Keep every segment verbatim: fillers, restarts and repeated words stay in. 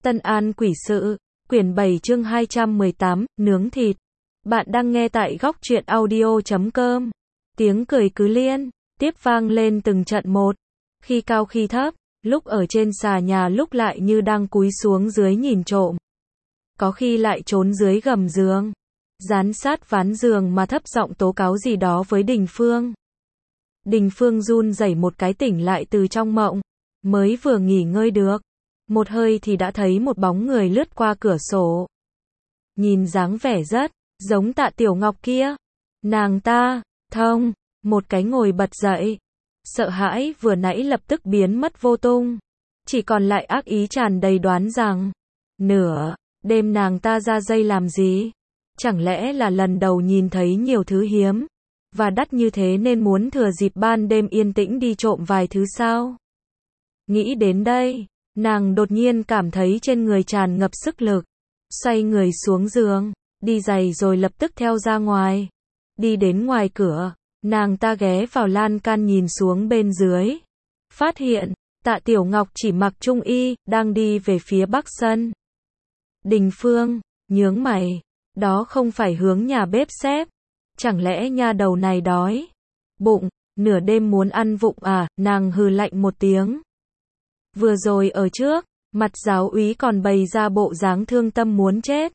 Tân An Quỷ Sự, quyển bảy chương hai trăm mười tám, nướng thịt. Bạn đang nghe tại góc truyện audio chấm com. Tiếng cười cứ liên tiếp vang lên từng trận một, khi cao khi thấp, lúc ở trên xà nhà lúc lại như đang cúi xuống dưới nhìn trộm. Có khi lại trốn dưới gầm giường, dán sát ván giường mà thấp giọng tố cáo gì đó với Đình Phương. Đình Phương run rẩy một cái tỉnh lại từ trong mộng, mới vừa nghỉ ngơi được một hơi thì đã thấy một bóng người lướt qua cửa sổ. Nhìn dáng vẻ rất giống Tạ Tiểu Ngọc kia. Nàng ta, thông, một cái ngồi bật dậy. Sợ hãi vừa nãy lập tức biến mất vô tung. Chỉ còn lại ác ý tràn đầy đoán rằng, nửa đêm nàng ta ra dây làm gì? Chẳng lẽ là lần đầu nhìn thấy nhiều thứ hiếm và đắt như thế nên muốn thừa dịp ban đêm yên tĩnh đi trộm vài thứ sao? Nghĩ đến đây, nàng đột nhiên cảm thấy trên người tràn ngập sức lực. Xoay người xuống giường, đi giày rồi lập tức theo ra ngoài. Đi đến ngoài cửa, nàng ta ghé vào lan can nhìn xuống bên dưới. Phát hiện, Tạ Tiểu Ngọc chỉ mặc trung y, đang đi về phía bắc sân. Đình Phương, nhướng mày, đó không phải hướng nhà bếp xếp. Chẳng lẽ nha đầu này đói bụng, nửa đêm muốn ăn vụng à? Nàng hừ lạnh một tiếng. Vừa rồi ở trước, mặt giáo úy còn bày ra bộ dáng thương tâm muốn chết.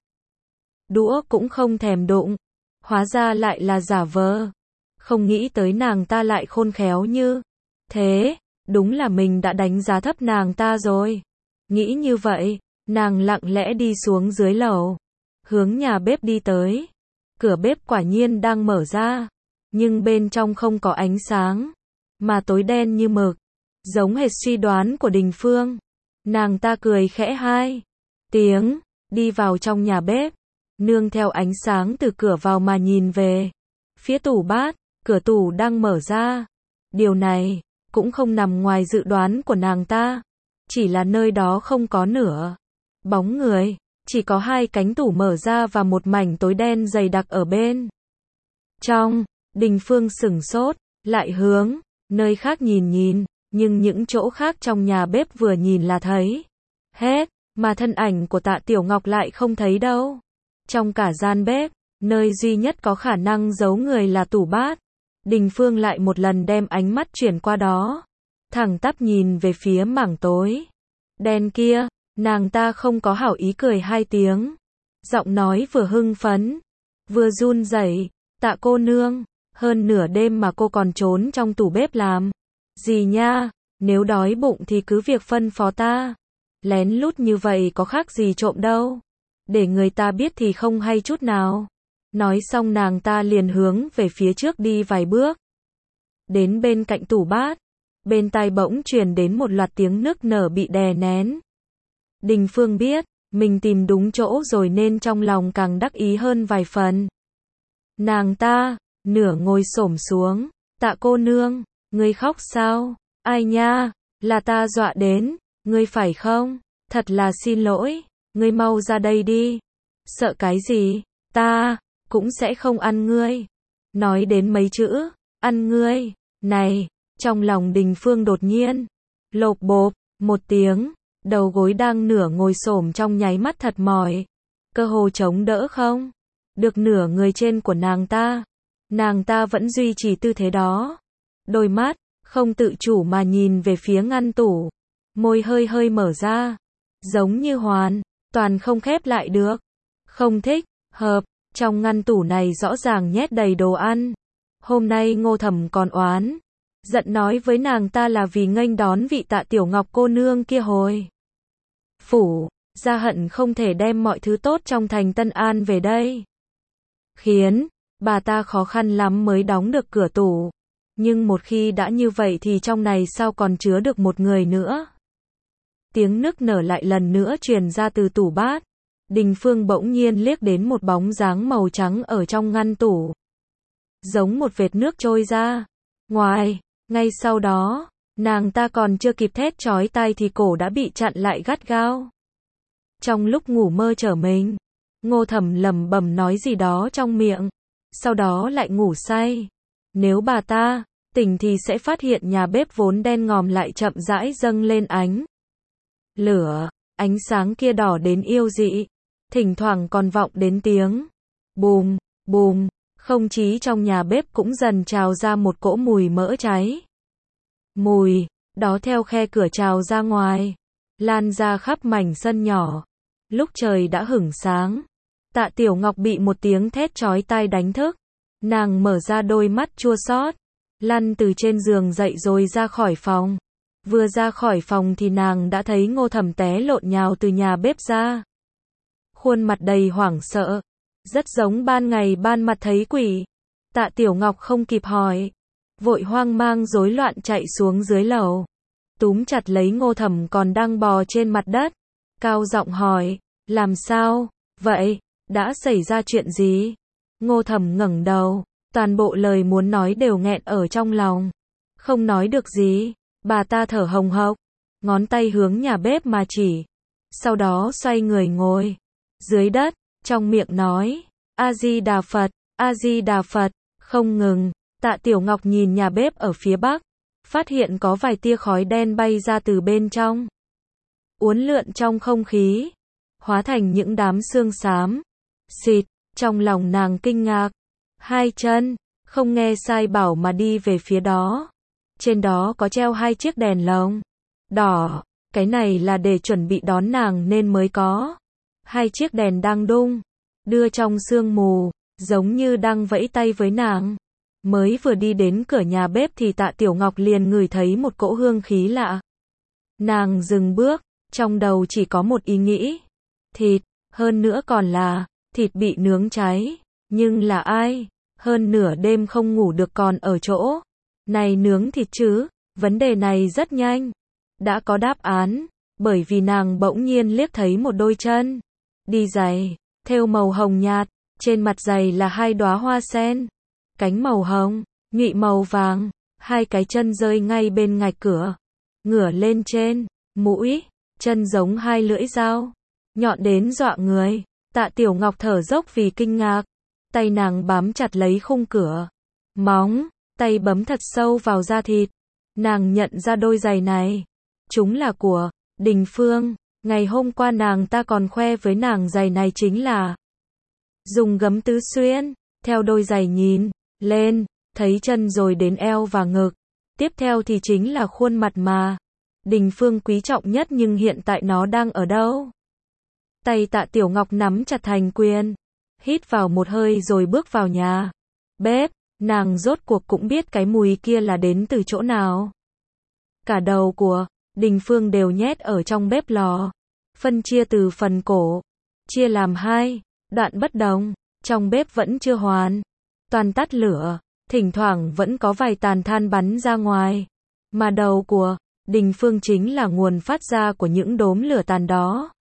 Đũa cũng không thèm đụng, hóa ra lại là giả vờ. Không nghĩ tới nàng ta lại khôn khéo như thế, đúng là mình đã đánh giá thấp nàng ta rồi. Nghĩ như vậy, nàng lặng lẽ đi xuống dưới lầu, hướng nhà bếp đi tới. Cửa bếp quả nhiên đang mở ra, nhưng bên trong không có ánh sáng, mà tối đen như mực, giống hệt suy đoán của Đình Phương. Nàng ta cười khẽ hai tiếng, đi vào trong nhà bếp, nương theo ánh sáng từ cửa vào mà nhìn về phía tủ bát. Cửa tủ đang mở ra. Điều này cũng không nằm ngoài dự đoán của nàng ta, chỉ là nơi đó không có nửa bóng người, chỉ có hai cánh tủ mở ra và một mảnh tối đen dày đặc ở bên trong. Đình Phương sửng sốt, lại hướng nơi khác nhìn nhìn, nhưng những chỗ khác trong nhà bếp vừa nhìn là thấy hết, mà thân ảnh của Tạ Tiểu Ngọc lại không thấy đâu. Trong cả gian bếp, nơi duy nhất có khả năng giấu người là tủ bát. Đình Phương lại một lần đem ánh mắt chuyển qua đó, thẳng tắp nhìn về phía mảng tối đen kia. Nàng ta không có hảo ý cười hai tiếng, giọng nói vừa hưng phấn vừa run rẩy. Tạ cô nương, hơn nửa đêm mà cô còn trốn trong tủ bếp làm gì nha? Nếu đói bụng thì cứ việc phân phó ta. Lén lút như vậy có khác gì trộm đâu, để người ta biết thì không hay chút nào. Nói xong nàng ta liền hướng về phía trước đi vài bước, đến bên cạnh tủ bát. Bên tai bỗng truyền đến một loạt tiếng nức nở bị đè nén. Đình Phương biết mình tìm đúng chỗ rồi nên trong lòng càng đắc ý hơn vài phần. Nàng ta nửa ngồi xổm xuống. Tạ cô nương, ngươi khóc sao? Ai nha, là ta dọa đến ngươi phải không? Thật là xin lỗi, ngươi mau ra đây đi. Sợ cái gì? Ta cũng sẽ không ăn ngươi. Nói đến mấy chữ ăn ngươi này, trong lòng Đình Phương đột nhiên lộp bộp một tiếng. Đầu gối đang nửa ngồi xổm trong nháy mắt thật mỏi, cơ hồ chống đỡ không được nửa người trên của nàng ta. Nàng ta vẫn duy trì tư thế đó, đôi mắt không tự chủ mà nhìn về phía ngăn tủ, môi hơi hơi mở ra, giống như hoàn toàn không khép lại được. Không thích hợp, trong ngăn tủ này rõ ràng nhét đầy đồ ăn. Hôm nay Ngô Thẩm còn oán giận nói với nàng ta là vì nghênh đón vị Tạ Tiểu Ngọc cô nương kia hồi phủ, ra hận không thể đem mọi thứ tốt trong thành Tân An về đây, khiến bà ta khó khăn lắm mới đóng được cửa tủ. Nhưng một khi đã như vậy thì trong này sao còn chứa được một người nữa? Tiếng nức nở lại lần nữa truyền ra từ tủ bát. Đình Phương bỗng nhiên liếc đến một bóng dáng màu trắng ở trong ngăn tủ, giống một vệt nước trôi ra ngoài. Ngay sau đó, nàng ta còn chưa kịp thét chói tai thì cổ đã bị chặn lại gắt gao. Trong lúc ngủ mơ trở mình, Ngô Thẩm lẩm bẩm nói gì đó trong miệng, sau đó lại ngủ say. Nếu bà ta tỉnh thì sẽ phát hiện nhà bếp vốn đen ngòm lại chậm rãi dâng lên ánh lửa. ánh sáng kia đỏ đến yêu dị, thỉnh thoảng còn vọng đến tiếng bùm, bùm, không chí trong nhà bếp cũng dần trào ra một cỗ mùi mỡ cháy. Mùi đó theo khe cửa trào ra ngoài, lan ra khắp mảnh sân nhỏ. Lúc trời đã hửng sáng, Tạ Tiểu Ngọc bị một tiếng thét chói tai đánh thức. Nàng mở ra đôi mắt chua xót, lăn từ trên giường dậy rồi ra khỏi phòng. Vừa ra khỏi phòng thì nàng đã thấy Ngô Thẩm té lộn nhào từ nhà bếp ra. Khuôn mặt đầy hoảng sợ, rất giống ban ngày ban mặt thấy quỷ. Tạ Tiểu Ngọc không kịp hỏi, vội hoang mang rối loạn chạy xuống dưới lầu, túm chặt lấy Ngô Thẩm còn đang bò trên mặt đất, cao giọng hỏi, làm sao vậy, đã xảy ra chuyện gì? Ngô Thẩm ngẩng đầu, toàn bộ lời muốn nói đều nghẹn ở trong lòng, không nói được gì. Bà ta thở hồng hộc, ngón tay hướng nhà bếp mà chỉ, sau đó xoay người ngồi dưới đất, trong miệng nói, A-di-đà Phật, A-di-đà Phật, không ngừng. Tạ Tiểu Ngọc nhìn nhà bếp ở phía bắc, phát hiện có vài tia khói đen bay ra từ bên trong, uốn lượn trong không khí, hóa thành những đám xương xám. Xịt, trong lòng nàng kinh ngạc, hai chân, không nghe sai bảo mà đi về phía đó. Trên đó có treo hai chiếc đèn lồng đỏ, cái này là để chuẩn bị đón nàng nên mới có. Hai chiếc đèn đang đung đưa trong sương mù, giống như đang vẫy tay với nàng. Mới vừa đi đến cửa nhà bếp thì Tạ Tiểu Ngọc liền ngửi thấy một cỗ hương khí lạ. Nàng dừng bước, trong đầu chỉ có một ý nghĩ, thịt, hơn nữa còn là thịt bị nướng cháy. Nhưng là ai hơn nửa đêm không ngủ được còn ở chỗ này nướng thịt chứ? Vấn đề này rất nhanh đã có đáp án, bởi vì nàng bỗng nhiên liếc thấy một đôi chân đi giày thêu màu hồng nhạt, trên mặt giày là hai đóa hoa sen, cánh màu hồng, nhụy màu vàng, hai cái chân rơi ngay bên ngạch cửa, ngửa lên trên, mũi chân giống hai lưỡi dao, nhọn đến dọa người. Tạ Tiểu Ngọc thở dốc vì kinh ngạc, tay nàng bám chặt lấy khung cửa, móng tay bấm thật sâu vào da thịt. Nàng nhận ra đôi giày này, chúng là của Đình Phương. Ngày hôm qua nàng ta còn khoe với nàng giày này chính là dùng gấm tứ xuyên. Theo đôi giày nhìn lên, thấy chân rồi đến eo và ngực. Tiếp theo thì chính là khuôn mặt mà Đình Phương quý trọng nhất, nhưng hiện tại nó đang ở đâu? Tay Tạ Tiểu Ngọc nắm chặt thành quyền, hít vào một hơi rồi bước vào nhà bếp. Nàng rốt cuộc cũng biết cái mùi kia là đến từ chỗ nào. Cả đầu của Đình Phương đều nhét ở trong bếp lò, phân chia từ phần cổ, chia làm hai đoạn bất đồng. Trong bếp vẫn chưa hoàn toàn tắt lửa, thỉnh thoảng vẫn có vài tàn than bắn ra ngoài, mà đầu của Đình Phương chính là nguồn phát ra của những đốm lửa tàn đó.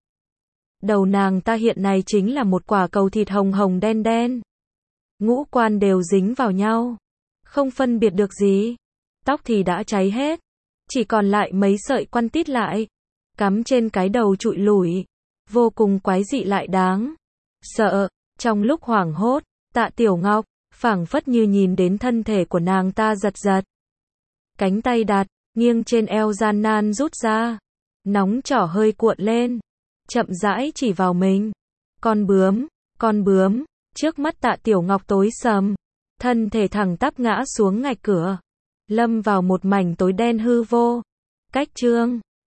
Đầu nàng ta hiện nay chính là một quả cầu thịt hồng hồng đen đen, ngũ quan đều dính vào nhau, không phân biệt được gì. Tóc thì đã cháy hết, chỉ còn lại mấy sợi quăn tít lại, cắm trên cái đầu trụi lủi, vô cùng quái dị lại đáng sợ. Trong lúc hoảng hốt, Tạ Tiểu Ngọc phảng phất như nhìn đến thân thể của nàng ta giật giật, cánh tay đặt nghiêng trên eo gian nan rút ra, nóng trỏ hơi cuộn lên, chậm rãi chỉ vào mình. Con bướm, con bướm. Trước mắt Tạ Tiểu Ngọc tối sầm, thân thể thẳng tắp ngã xuống ngạch cửa, lâm vào một mảnh tối đen hư vô. Cách chương